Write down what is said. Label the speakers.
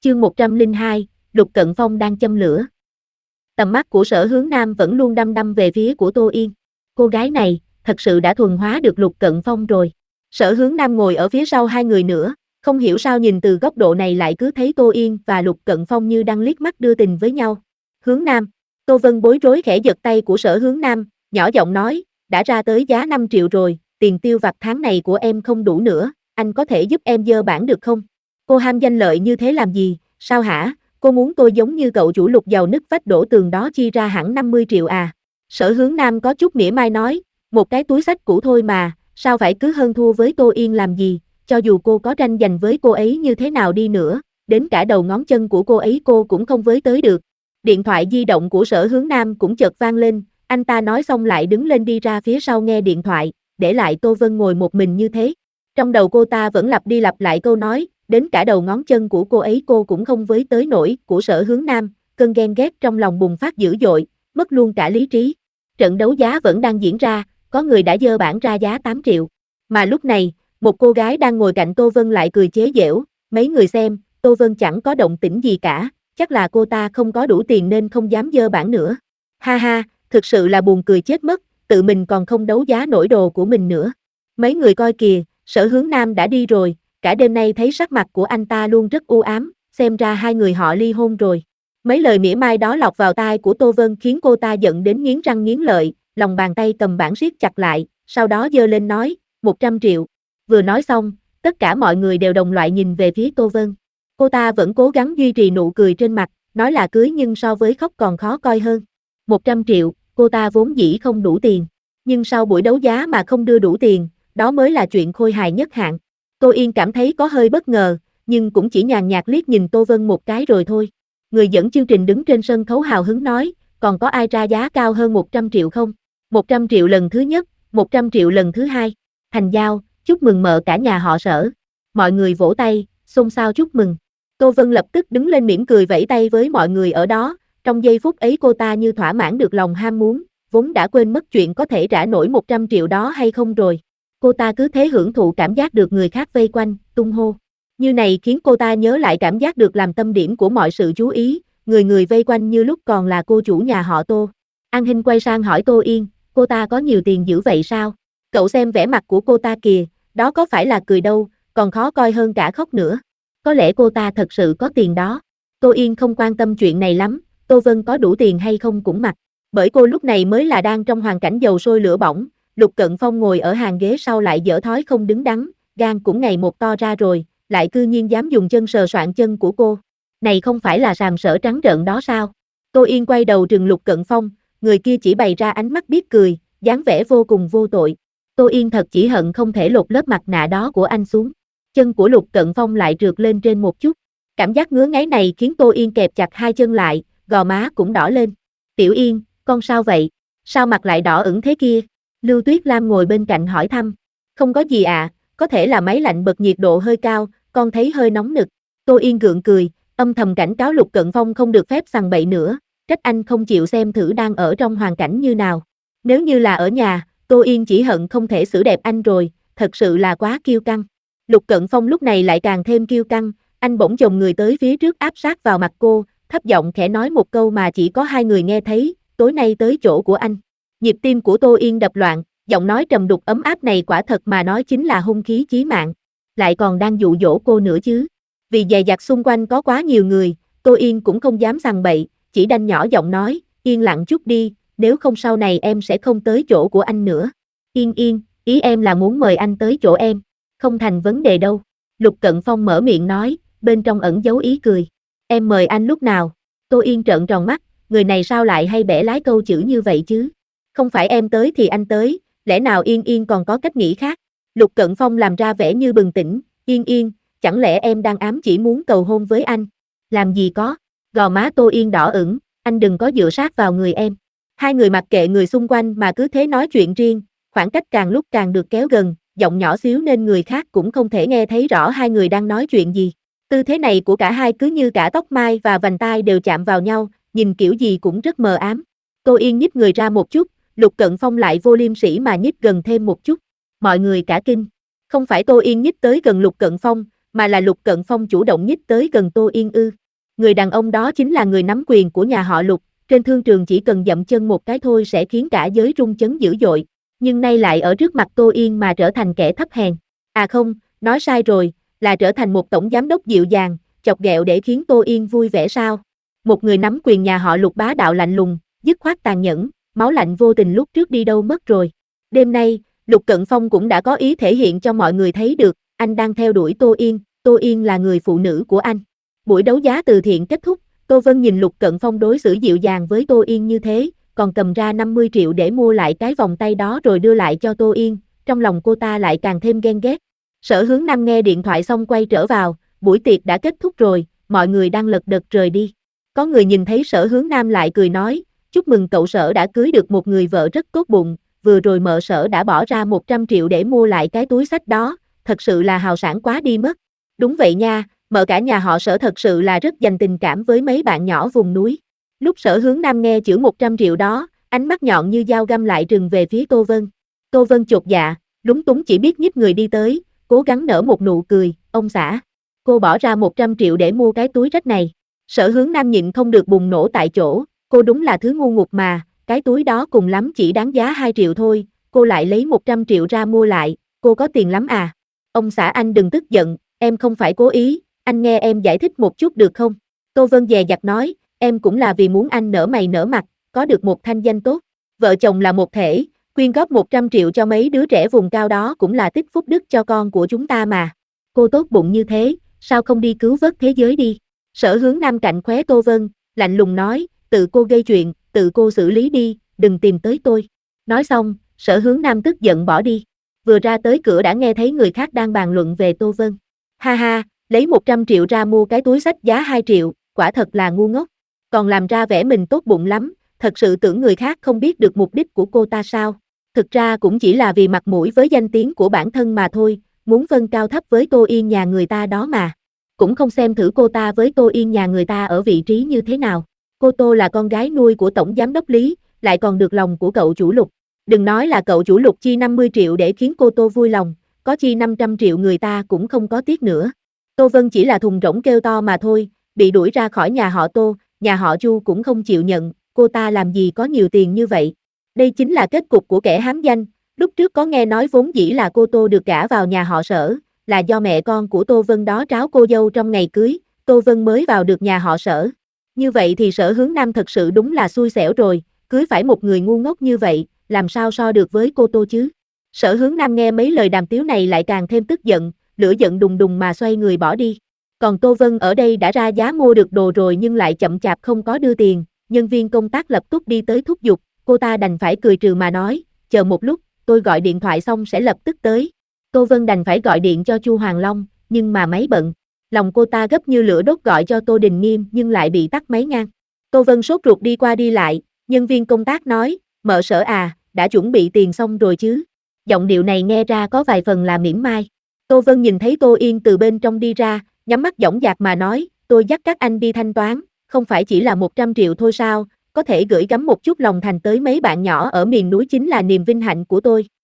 Speaker 1: Chương 102, Lục Cận Phong đang châm lửa. Tầm mắt của Sở Hướng Nam vẫn luôn đăm đăm về phía của Tô Yên. Cô gái này, thật sự đã thuần hóa được Lục Cận Phong rồi. Sở Hướng Nam ngồi ở phía sau hai người nữa, không hiểu sao nhìn từ góc độ này lại cứ thấy Tô Yên và Lục Cận Phong như đang liếc mắt đưa tình với nhau. Hướng Nam, Tô Vân bối rối khẽ giật tay của Sở Hướng Nam, nhỏ giọng nói, đã ra tới giá 5 triệu rồi, tiền tiêu vặt tháng này của em không đủ nữa, anh có thể giúp em dơ bảng được không? Cô ham danh lợi như thế làm gì, sao hả, cô muốn tôi giống như cậu chủ Lục giàu nứt vách đổ tường đó chia ra hẳn 50 triệu à? Sở Hướng Nam có chút mỉa mai nói, một cái túi xách cũ thôi mà, sao phải cứ hơn thua với Tô Yên làm gì, cho dù cô có tranh giành với cô ấy như thế nào đi nữa, đến cả đầu ngón chân của cô ấy cô cũng không với tới được. Điện thoại di động của Sở Hướng Nam cũng chợt vang lên, anh ta nói xong lại đứng lên đi ra phía sau nghe điện thoại, để lại Tô Vân ngồi một mình như thế. Trong đầu cô ta vẫn lặp đi lặp lại câu nói, đến cả đầu ngón chân của cô ấy cô cũng không với tới nổi của Sở Hướng Nam, cơn ghen ghét trong lòng bùng phát dữ dội, mất luôn cả lý trí. Trận đấu giá vẫn đang diễn ra, có người đã dơ bảng ra giá 8 triệu. Mà lúc này, một cô gái đang ngồi cạnh Tô Vân lại cười chế giễu, mấy người xem, Tô Vân chẳng có động tĩnh gì cả, chắc là cô ta không có đủ tiền nên không dám dơ bảng nữa. Ha ha, thực sự là buồn cười chết mất, tự mình còn không đấu giá nổi đồ của mình nữa. Mấy người coi kìa, Sở Hướng Nam đã đi rồi, cả đêm nay thấy sắc mặt của anh ta luôn rất u ám, xem ra hai người họ ly hôn rồi. Mấy lời mỉa mai đó lọt vào tai của Tô Vân khiến cô ta giận đến nghiến răng nghiến lợi, lòng bàn tay cầm bảng siết chặt lại, sau đó giơ lên nói, 100 triệu. Vừa nói xong, tất cả mọi người đều đồng loạt nhìn về phía Tô Vân. Cô ta vẫn cố gắng duy trì nụ cười trên mặt, nói là cưới nhưng so với khóc còn khó coi hơn. 100 triệu, cô ta vốn dĩ không đủ tiền. Nhưng sau buổi đấu giá mà không đưa đủ tiền, đó mới là chuyện khôi hài nhất hạng. Tô Yên cảm thấy có hơi bất ngờ, nhưng cũng chỉ nhàn nhạt liếc nhìn Tô Vân một cái rồi thôi. Người dẫn chương trình đứng trên sân khấu hào hứng nói, còn có ai ra giá cao hơn 100 triệu không? 100 triệu lần thứ nhất, 100 triệu lần thứ hai. Thành giao, chúc mừng mợ cả nhà họ Sở. Mọi người vỗ tay, xôn xao chúc mừng. Tô Vân lập tức đứng lên mỉm cười vẫy tay với mọi người ở đó, trong giây phút ấy cô ta như thỏa mãn được lòng ham muốn, vốn đã quên mất chuyện có thể trả nổi 100 triệu đó hay không rồi. Cô ta cứ thế hưởng thụ cảm giác được người khác vây quanh, tung hô. Như này khiến cô ta nhớ lại cảm giác được làm tâm điểm của mọi sự chú ý, người người vây quanh như lúc còn là cô chủ nhà họ Tô. An Hinh quay sang hỏi Tô Yên, cô ta có nhiều tiền dữ vậy sao? Cậu xem vẻ mặt của cô ta kìa, đó có phải là cười đâu, còn khó coi hơn cả khóc nữa. Có lẽ cô ta thật sự có tiền đó. Tô Yên không quan tâm chuyện này lắm, Tô Vân có đủ tiền hay không cũng mặc. Bởi cô lúc này mới là đang trong hoàn cảnh dầu sôi lửa bỏng. Lục Cận Phong ngồi ở hàng ghế sau lại dở thói không đứng đắn, gan cũng ngày một to ra rồi, lại cư nhiên dám dùng chân sờ soạng chân của cô. Này không phải là sàm sỡ trắng trợn đó sao? Tô Yên quay đầu trừng Lục Cận Phong, người kia chỉ bày ra ánh mắt biết cười, dáng vẻ vô cùng vô tội. Tô Yên thật chỉ hận không thể lột lớp mặt nạ đó của anh xuống. Chân của Lục Cận Phong lại trượt lên trên một chút. Cảm giác ngứa ngáy này khiến Tô Yên kẹp chặt hai chân lại, gò má cũng đỏ lên. Tiểu Yên, con sao vậy? Sao mặt lại đỏ ửng thế kia? Lưu Tuyết Lam ngồi bên cạnh hỏi thăm. Không có gì ạ, có thể là máy lạnh bật nhiệt độ hơi cao, con thấy hơi nóng nực. Tô Yên gượng cười, âm thầm cảnh cáo Lục Cận Phong không được phép sằng bậy nữa, trách anh không chịu xem thử đang ở trong hoàn cảnh như nào. Nếu như là ở nhà, Tô Yên chỉ hận không thể xử đẹp anh rồi, thật sự là quá kiêu căng. Lục Cận Phong lúc này lại càng thêm kiêu căng, anh bỗng chồm người tới phía trước áp sát vào mặt cô, thấp giọng khẽ nói một câu mà chỉ có hai người nghe thấy, tối nay tới chỗ của anh. Nhịp tim của Tô Yên đập loạn, giọng nói trầm đục ấm áp này quả thật mà nói chính là hung khí chí mạng. Lại còn đang dụ dỗ cô nữa chứ. Vì dè dặt xung quanh có quá nhiều người, Tô Yên cũng không dám sằng bậy, chỉ đanh nhỏ giọng nói, yên lặng chút đi, nếu không sau này em sẽ không tới chỗ của anh nữa. Yên yên, ý em là muốn mời anh tới chỗ em. Không thành vấn đề đâu. Lục Cận Phong mở miệng nói, bên trong ẩn giấu ý cười. Em mời anh lúc nào? Tô Yên trợn tròn mắt, người này sao lại hay bẻ lái câu chữ như vậy chứ? Không phải em tới thì anh tới, lẽ nào Yên Yên còn có cách nghĩ khác? Lục Cận Phong làm ra vẻ như bừng tỉnh, Yên Yên, chẳng lẽ em đang ám chỉ muốn cầu hôn với anh? Làm gì có, gò má Tô Yên đỏ ửng, anh đừng có dựa sát vào người em. Hai người mặc kệ người xung quanh mà cứ thế nói chuyện riêng, khoảng cách càng lúc càng được kéo gần, giọng nhỏ xíu nên người khác cũng không thể nghe thấy rõ hai người đang nói chuyện gì. Tư thế này của cả hai cứ như cả tóc mai và vành tai đều chạm vào nhau, nhìn kiểu gì cũng rất mờ ám. Tô Yên nhích người ra một chút, Lục Cận Phong lại vô liêm sỉ mà nhích gần thêm một chút. Mọi người cả kinh. Không phải Tô Yên nhích tới gần Lục Cận Phong, mà là Lục Cận Phong chủ động nhích tới gần Tô Yên ư. Người đàn ông đó chính là người nắm quyền của nhà họ Lục, trên thương trường chỉ cần dậm chân một cái thôi sẽ khiến cả giới rung chấn dữ dội, nhưng nay lại ở trước mặt Tô Yên mà trở thành kẻ thấp hèn. À không, nói sai rồi, là trở thành một tổng giám đốc dịu dàng, chọc ghẹo để khiến Tô Yên vui vẻ sao? Một người nắm quyền nhà họ Lục bá đạo lạnh lùng, dứt khoát tàn nhẫn, máu lạnh vô tình lúc trước đi đâu mất rồi. Đêm nay, Lục Cận Phong cũng đã có ý thể hiện cho mọi người thấy được, anh đang theo đuổi Tô Yên là người phụ nữ của anh. Buổi đấu giá từ thiện kết thúc, Tô Vân nhìn Lục Cận Phong đối xử dịu dàng với Tô Yên như thế, còn cầm ra 50 triệu để mua lại cái vòng tay đó rồi đưa lại cho Tô Yên, trong lòng cô ta lại càng thêm ghen ghét. Sở Hướng Nam nghe điện thoại xong quay trở vào, buổi tiệc đã kết thúc rồi, mọi người đang lật đật rời đi. Có người nhìn thấy Sở Hướng Nam lại cười nói, chúc mừng cậu Sở đã cưới được một người vợ rất tốt bụng, vừa rồi mợ Sở đã bỏ ra 100 triệu để mua lại cái túi xách đó, thật sự là hào sảng quá đi mất. Đúng vậy nha, mợ cả nhà họ Sở thật sự là rất dành tình cảm với mấy bạn nhỏ vùng núi. Lúc Sở Hướng Nam nghe chữ 100 triệu đó, ánh mắt nhọn như dao găm lại trừng về phía Tô Vân. Tô Vân chột dạ, lúng túng chỉ biết nhích người đi tới, cố gắng nở một nụ cười, ông xã. Cô bỏ ra 100 triệu để mua cái túi rách này. Sở Hướng Nam nhịn không được bùng nổ tại chỗ, cô đúng là thứ ngu ngục mà, cái túi đó cùng lắm chỉ đáng giá 2 triệu thôi, cô lại lấy 100 triệu ra mua lại, cô có tiền lắm à? Ông xã anh đừng tức giận, em không phải cố ý, anh nghe em giải thích một chút được không? Tô Vân dè dặt nói, em cũng là vì muốn anh nở mày nở mặt, có được một thanh danh tốt. Vợ chồng là một thể, quyên góp 100 triệu cho mấy đứa trẻ vùng cao đó cũng là tích phúc đức cho con của chúng ta mà. Cô tốt bụng như thế, sao không đi cứu vớt thế giới đi? Sở Hướng Nam cạnh khóe Tô Vân, lạnh lùng nói, tự cô gây chuyện, tự cô xử lý đi, đừng tìm tới tôi. Nói xong, Sở Hướng Nam tức giận bỏ đi. Vừa ra tới cửa đã nghe thấy người khác đang bàn luận về Tô Vân. Ha ha, lấy 100 triệu ra mua cái túi xách giá 2 triệu, quả thật là ngu ngốc. Còn làm ra vẻ mình tốt bụng lắm, thật sự tưởng người khác không biết được mục đích của cô ta sao. Thực ra cũng chỉ là vì mặt mũi với danh tiếng của bản thân mà thôi, muốn phân cao thấp với Tô Yên nhà người ta đó mà. Cũng không xem thử cô ta với Tô Yên nhà người ta ở vị trí như thế nào. Cô Tô là con gái nuôi của Tổng Giám đốc Lý, lại còn được lòng của cậu chủ Lục. Đừng nói là cậu chủ Lục chi 50 triệu để khiến cô Tô vui lòng, có chi 500 triệu người ta cũng không có tiếc nữa. Tô Vân chỉ là thùng rỗng kêu to mà thôi, bị đuổi ra khỏi nhà họ Tô, nhà họ Chu cũng không chịu nhận, cô ta làm gì có nhiều tiền như vậy. Đây chính là kết cục của kẻ hám danh, lúc trước có nghe nói vốn dĩ là cô Tô được gả vào nhà họ Sở, là do mẹ con của Tô Vân đó tráo cô dâu trong ngày cưới, Tô Vân mới vào được nhà họ Sở. Như vậy thì Sở Hướng Nam thật sự đúng là xui xẻo rồi, cưới phải một người ngu ngốc như vậy, làm sao so được với cô Tô chứ. Sở Hướng Nam nghe mấy lời đàm tiếu này lại càng thêm tức giận, lửa giận đùng đùng mà xoay người bỏ đi. Còn Tô Vân ở đây đã ra giá mua được đồ rồi nhưng lại chậm chạp không có đưa tiền, nhân viên công tác lập tức đi tới thúc giục, cô ta đành phải cười trừ mà nói, chờ một lúc, tôi gọi điện thoại xong sẽ lập tức tới. Tô Vân đành phải gọi điện cho Chu Hoàng Long, nhưng mà máy bận. Lòng cô ta gấp như lửa đốt gọi cho Tô Đình Nghiêm nhưng lại bị tắt máy ngang. Tô Vân sốt ruột đi qua đi lại, nhân viên công tác nói, mợ Sở à, đã chuẩn bị tiền xong rồi chứ. Giọng điệu này nghe ra có vài phần là mỉa mai. Tô Vân nhìn thấy Tô Yên từ bên trong đi ra, nhắm mắt dõng dạc mà nói, tôi dắt các anh đi thanh toán, không phải chỉ là 100 triệu thôi sao, có thể gửi gắm một chút lòng thành tới mấy bạn nhỏ ở miền núi chính là niềm vinh hạnh của tôi.